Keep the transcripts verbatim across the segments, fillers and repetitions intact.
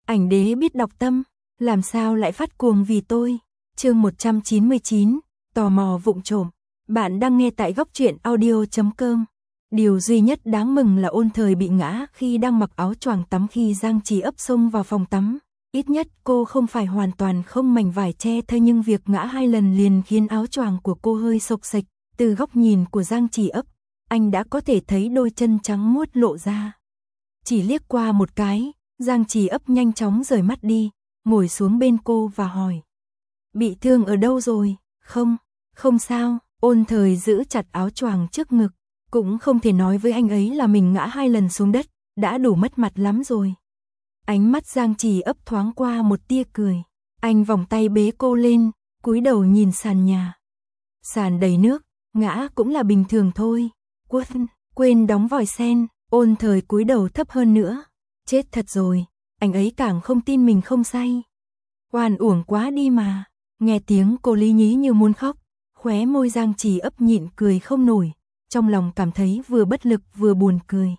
Ảnh đế biết đọc tâm, làm sao lại phát cuồng vì tôi. Chương một trăm chín mươi chín, tò mò vụng trộm. Bạn đang nghe tại góc truyện audio chấm com. Điều duy nhất đáng mừng là Ôn Thời bị ngã khi đang mặc áo choàng tắm khi Giang Trì ấp xông vào phòng tắm. Ít nhất cô không phải hoàn toàn không mảnh vải che thơi, nhưng việc ngã hai lần liền khiến áo choàng của cô hơi xộc xệch. Từ góc nhìn của Giang Trì ấp, anh đã có thể thấy đôi chân trắng muốt lộ ra. Chỉ liếc qua một cái, Giang Trì ấp nhanh chóng rời mắt đi, ngồi xuống bên cô và hỏi. Bị thương ở đâu rồi? Không, không sao. Ôn Thời giữ chặt áo choàng trước ngực, cũng không thể nói với anh ấy là mình ngã hai lần xuống đất, đã đủ mất mặt lắm rồi. Ánh mắt Giang Trì ấp thoáng qua một tia cười, anh vòng tay bế cô lên, cúi đầu nhìn sàn nhà. Sàn đầy nước, ngã cũng là bình thường thôi. Quên, quên đóng vòi sen. Ôn Thời cúi đầu thấp hơn nữa. Chết thật rồi, anh ấy càng không tin mình không say. Oan uổng quá đi mà. Nghe tiếng cô lý nhí như muốn khóc, khóe môi Giang Trì ấp nhịn cười không nổi, trong lòng cảm thấy vừa bất lực vừa buồn cười.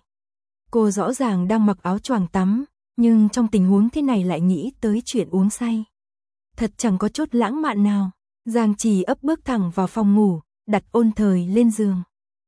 Cô rõ ràng đang mặc áo choàng tắm, nhưng trong tình huống thế này lại nghĩ tới chuyện uống say. Thật chẳng có chút lãng mạn nào. Giang Trì ấp bước thẳng vào phòng ngủ, đặt Ôn Thời lên giường.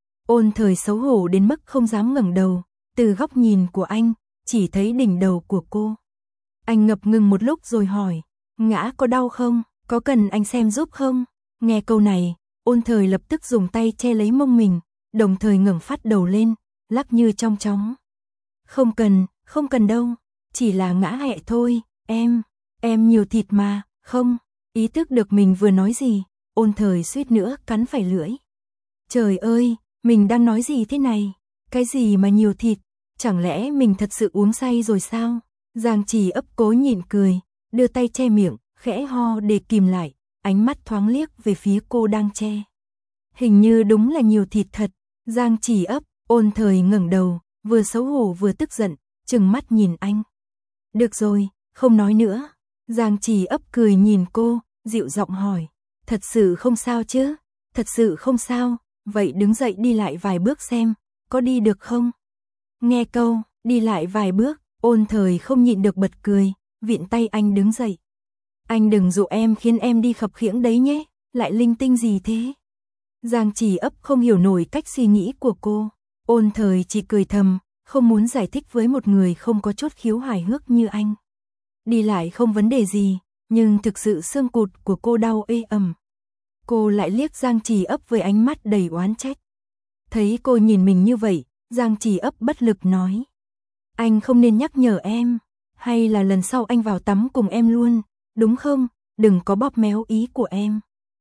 Ôn Thời xấu hổ đến mức không dám ngẩng đầu, từ góc nhìn của anh, chỉ thấy đỉnh đầu của cô. Anh ngập ngừng một lúc rồi hỏi, ngã có đau không, có cần anh xem giúp không? Nghe câu này, Ôn Thời lập tức dùng tay che lấy mông mình, đồng thời ngẩng phát đầu lên, lắc như trong chóng. Không cần, không cần đâu, chỉ là ngã hẹ thôi, em, em nhiều thịt mà, không. Ý thức được mình vừa nói gì, Ôn Thời suýt nữa cắn phải lưỡi. Trời ơi, mình đang nói gì thế này? Cái gì mà nhiều thịt? Chẳng lẽ mình thật sự uống say rồi sao? Giang Trì ấp cố nhịn cười, đưa tay che miệng, khẽ ho để kìm lại, ánh mắt thoáng liếc về phía cô đang che. Hình như đúng là nhiều thịt thật. Giang Trì ấp, Ôn Thời ngẩng đầu, vừa xấu hổ vừa tức giận, trừng mắt nhìn anh. Được rồi, không nói nữa. Giang Trì ấp cười nhìn cô, dịu giọng hỏi, thật sự không sao chứ? Thật sự không sao, vậy đứng dậy đi lại vài bước xem, có đi được không? Nghe câu, đi lại vài bước, Ôn Thời không nhịn được bật cười, vịn tay anh đứng dậy. Anh đừng dụ em khiến em đi khập khiễng đấy nhé, lại linh tinh gì thế? Giang Trì ấp không hiểu nổi cách suy nghĩ của cô, Ôn Thời chỉ cười thầm, không muốn giải thích với một người không có chút khiếu hài hước như anh. Đi lại không vấn đề gì, nhưng thực sự xương cụt của cô đau ê ẩm. Cô lại liếc Giang Trì ấp với ánh mắt đầy oán trách. Thấy cô nhìn mình như vậy, Giang Trì ấp bất lực nói. Anh không nên nhắc nhở em, hay là lần sau anh vào tắm cùng em luôn, đúng không? Đừng có bóp méo ý của em.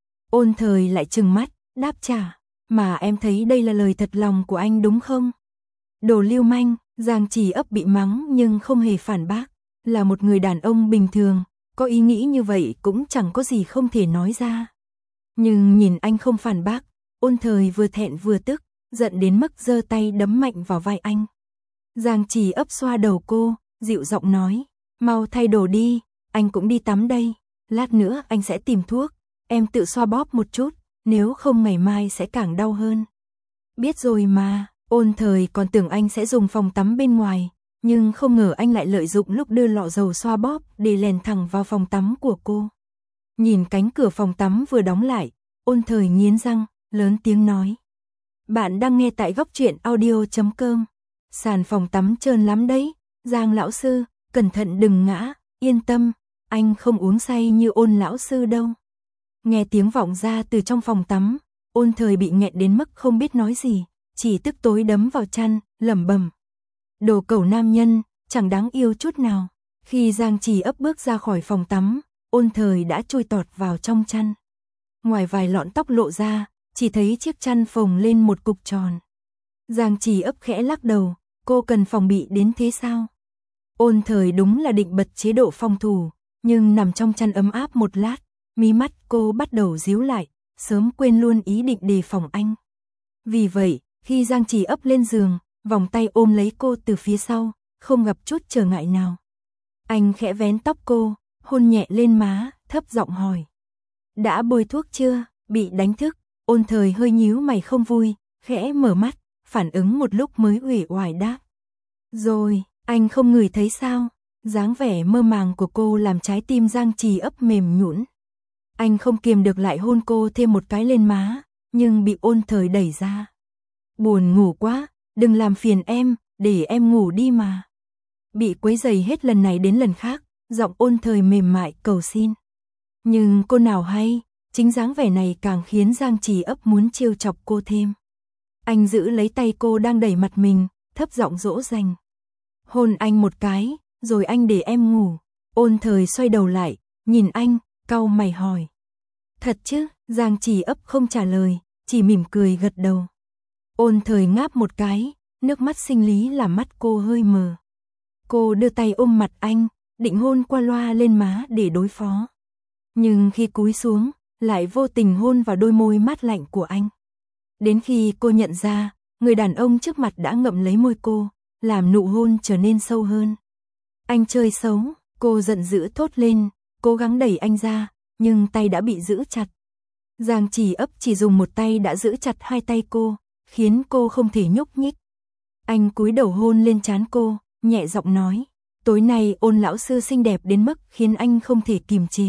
Ôn Thời lại trừng mắt, đáp trả. Mà em thấy đây là lời thật lòng của anh đúng không? Đồ lưu manh. Giang Trì ấp bị mắng nhưng không hề phản bác. Là một người đàn ông bình thường, có ý nghĩ như vậy cũng chẳng có gì không thể nói ra. Nhưng nhìn anh không phản bác, Ôn Thời vừa thẹn vừa tức, giận đến mức giơ tay đấm mạnh vào vai anh. Giang Trì ấp xoa đầu cô, dịu giọng nói, mau thay đồ đi, anh cũng đi tắm đây, lát nữa anh sẽ tìm thuốc, em tự xoa bóp một chút, nếu không ngày mai sẽ càng đau hơn. Biết rồi mà. Ôn Thời còn tưởng anh sẽ dùng phòng tắm bên ngoài, nhưng không ngờ anh lại lợi dụng lúc đưa lọ dầu xoa bóp để lèn thẳng vào phòng tắm của cô. Nhìn cánh cửa phòng tắm vừa đóng lại, Ôn Thời nghiến răng, lớn tiếng nói. Bạn đang nghe tại góc truyện audio chấm com. Sàn phòng tắm trơn lắm đấy, Giang lão sư, cẩn thận đừng ngã, yên tâm, anh không uống say như Ôn lão sư đâu. Nghe tiếng vọng ra từ trong phòng tắm, Ôn Thời bị nghẹn đến mức không biết nói gì, chỉ tức tối đấm vào chăn, lẩm bẩm. Đồ cẩu nam nhân, chẳng đáng yêu chút nào. Khi Giang Trì ấp bước ra khỏi phòng tắm, Ôn Thời đã chui tọt vào trong chăn. Ngoài vài lọn tóc lộ ra, chỉ thấy chiếc chăn phồng lên một cục tròn. Giang Trì ấp khẽ lắc đầu, cô cần phòng bị đến thế sao? Ôn Thời đúng là định bật chế độ phòng thủ, nhưng nằm trong chăn ấm áp một lát, mí mắt cô bắt đầu díu lại, sớm quên luôn ý định đề phòng anh. Vì vậy, khi Giang Trì ấp lên giường, vòng tay ôm lấy cô từ phía sau, không gặp chút trở ngại nào. Anh khẽ vén tóc cô, hôn nhẹ lên má, thấp giọng hỏi. Đã bôi thuốc chưa? Bị đánh thức, Ôn Thời hơi nhíu mày không vui, khẽ mở mắt, phản ứng một lúc mới uể oải đáp. Rồi, anh không ngửi thấy sao? Dáng vẻ mơ màng của cô làm trái tim Giang Trì Ấp mềm nhũn. Anh không kiềm được lại hôn cô thêm một cái lên má, nhưng bị Ôn Thời đẩy ra. Buồn ngủ quá, đừng làm phiền em, để em ngủ đi mà. Bị quấy rầy hết lần này đến lần khác, giọng Ôn Thời mềm mại cầu xin. Nhưng cô nào hay, chính dáng vẻ này càng khiến Giang Trì Ấp muốn trêu chọc cô thêm. Anh giữ lấy tay cô đang đẩy mặt mình, thấp giọng dỗ dành. Hôn anh một cái, rồi anh để em ngủ. Ôn Thời xoay đầu lại, nhìn anh, cau mày hỏi. Thật chứ? Giang Trì Ấp không trả lời, chỉ mỉm cười gật đầu. Ôn Thời ngáp một cái, nước mắt sinh lý làm mắt cô hơi mờ. Cô đưa tay ôm mặt anh, định hôn qua loa lên má để đối phó. Nhưng khi cúi xuống, lại vô tình hôn vào đôi môi mát lạnh của anh. Đến khi cô nhận ra, người đàn ông trước mặt đã ngậm lấy môi cô, làm nụ hôn trở nên sâu hơn. Anh chơi xấu, cô giận dữ thốt lên, cố gắng đẩy anh ra, nhưng tay đã bị giữ chặt. Giang Trì Ấp chỉ dùng một tay đã giữ chặt hai tay cô, khiến cô không thể nhúc nhích. Anh cúi đầu hôn lên trán cô, nhẹ giọng nói, tối nay Ôn lão sư xinh đẹp đến mức khiến anh không thể kiềm chế.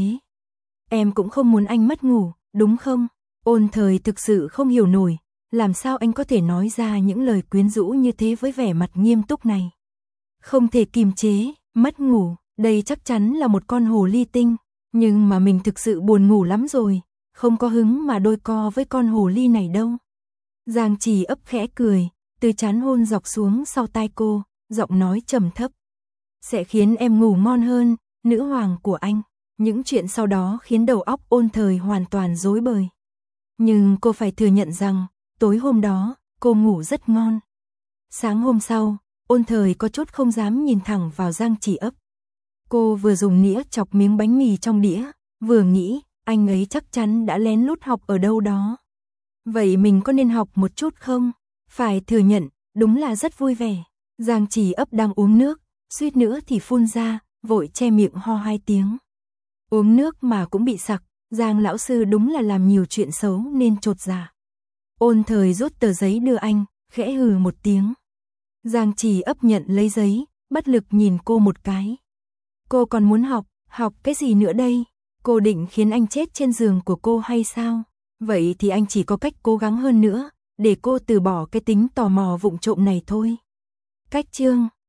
Em cũng không muốn anh mất ngủ, đúng không? Ôn Thời thực sự không hiểu nổi, làm sao anh có thể nói ra những lời quyến rũ như thế với vẻ mặt nghiêm túc này. Không thể kiềm chế, mất ngủ, đây chắc chắn là một con hồ ly tinh, nhưng mà mình thực sự buồn ngủ lắm rồi, không có hứng mà đôi co với con hồ ly này đâu. Giang Trì Ấp khẽ cười, từ trán hôn dọc xuống sau tai cô, giọng nói trầm thấp. Sẽ khiến em ngủ ngon hơn, nữ hoàng của anh. Những chuyện sau đó khiến đầu óc Ôn Thời hoàn toàn rối bời. Nhưng cô phải thừa nhận rằng, tối hôm đó, cô ngủ rất ngon. Sáng hôm sau, Ôn Thời có chút không dám nhìn thẳng vào Giang Trì Ấp. Cô vừa dùng nĩa chọc miếng bánh mì trong đĩa, vừa nghĩ, anh ấy chắc chắn đã lén lút học ở đâu đó. Vậy mình có nên học một chút không? Phải thừa nhận, đúng là rất vui vẻ. Giang Trì Ấp đang uống nước, suýt nữa thì phun ra, vội che miệng ho hai tiếng. Uống nước mà cũng bị sặc, Giang lão sư đúng là làm nhiều chuyện xấu nên chột dạ. Ôn Thời rút tờ giấy đưa anh, khẽ hừ một tiếng. Giang Trì Ấp nhận lấy giấy, bất lực nhìn cô một cái. Cô còn muốn học, học cái gì nữa đây? Cô định khiến anh chết trên giường của cô hay sao? Vậy thì anh chỉ có cách cố gắng hơn nữa, để cô từ bỏ cái tính tò mò vụng trộm này thôi. Cách chương